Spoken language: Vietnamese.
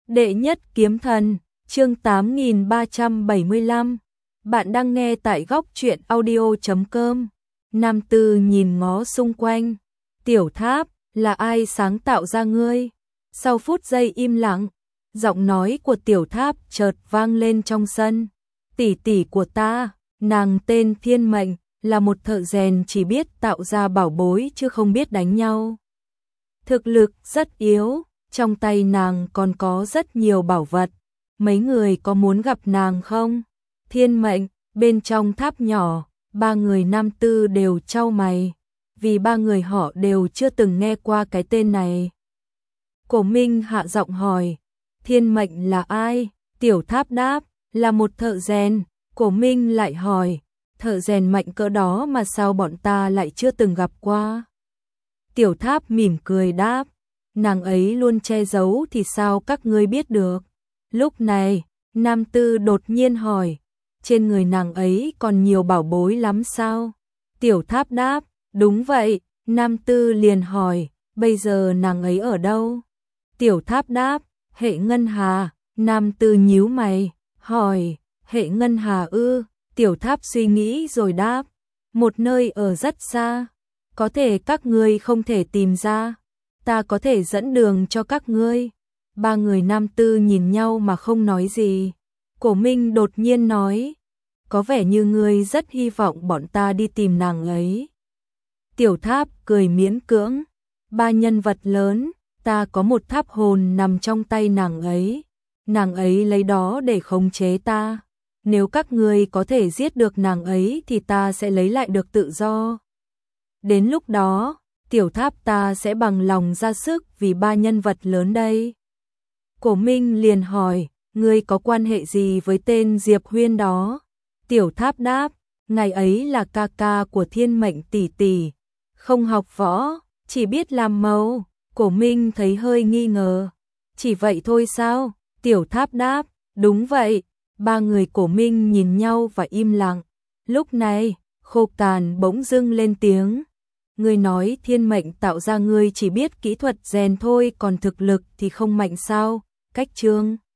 Đệ nhất kiếm thần, chương 8375. Bạn đang nghe tại góc truyện audio.com. Nam Tư nhìn ngó xung quanh. Tiểu Tháp, là ai sáng tạo ra ngươi? Sau phút giây im lặng, giọng nói của Tiểu Tháp chợt vang lên trong sân. Tỷ tỷ của ta, nàng tên Thiên Mệnh, là một thợ rèn chỉ biết tạo ra bảo bối chứ không biết đánh nhau. Thực lực rất yếu, trong tay nàng còn có rất nhiều bảo vật. Mấy người có muốn gặp nàng không? Thiên Mệnh, bên trong tháp nhỏ, ba người Nam Tư đều chau mày, vì ba người họ đều chưa từng nghe qua cái tên này. Cổ Minh hạ giọng hỏi, Thiên Mệnh là ai? Tiểu Tháp đáp, là một thợ rèn. Cổ Minh lại hỏi, thợ rèn mạnh cỡ đó mà sao bọn ta lại chưa từng gặp qua? Tiểu Tháp mỉm cười đáp, nàng ấy luôn che giấu thì sao các ngươi biết được? Lúc này, Nam Tư đột nhiên hỏi, trên người nàng ấy còn nhiều bảo bối lắm sao? Tiểu Tháp đáp, đúng vậy. Nam Tư liền hỏi, bây giờ nàng ấy ở đâu? Tiểu Tháp đáp, Hệ Ngân Hà. Nam Tư nhíu mày, hỏi, Hệ Ngân Hà ư? Tiểu Tháp suy nghĩ rồi đáp, một nơi ở rất xa, có thể các ngươi không thể tìm ra, ta có thể dẫn đường cho các ngươi. Ba người Nam Tư nhìn nhau mà không nói gì. Cổ Minh đột nhiên nói, có vẻ như ngươi rất hy vọng bọn ta đi tìm nàng ấy. Tiểu Tháp cười miễn cưỡng, ba nhân vật lớn, ta có một tháp hồn nằm trong tay nàng ấy lấy đó để khống chế ta. Nếu các ngươi có thể giết được nàng ấy thì ta sẽ lấy lại được tự do. Đến lúc đó, Tiểu Tháp ta sẽ bằng lòng ra sức vì ba nhân vật lớn đây. Cổ Minh liền hỏi, ngươi có quan hệ gì với tên Diệp Huyên đó? Tiểu Tháp đáp, ngài ấy là ca ca của Thiên Mệnh tỷ tỷ, không học võ, chỉ biết làm màu. Cổ Minh thấy hơi nghi ngờ, chỉ vậy thôi sao? Tiểu Tháp đáp, đúng vậy. Ba người Cổ Minh nhìn nhau và im lặng. Lúc này, Khô Càn bỗng dưng lên tiếng, ngươi nói Thiên Mệnh tạo ra ngươi chỉ biết kỹ thuật rèn thôi, còn thực lực thì không mạnh sao? Cách chương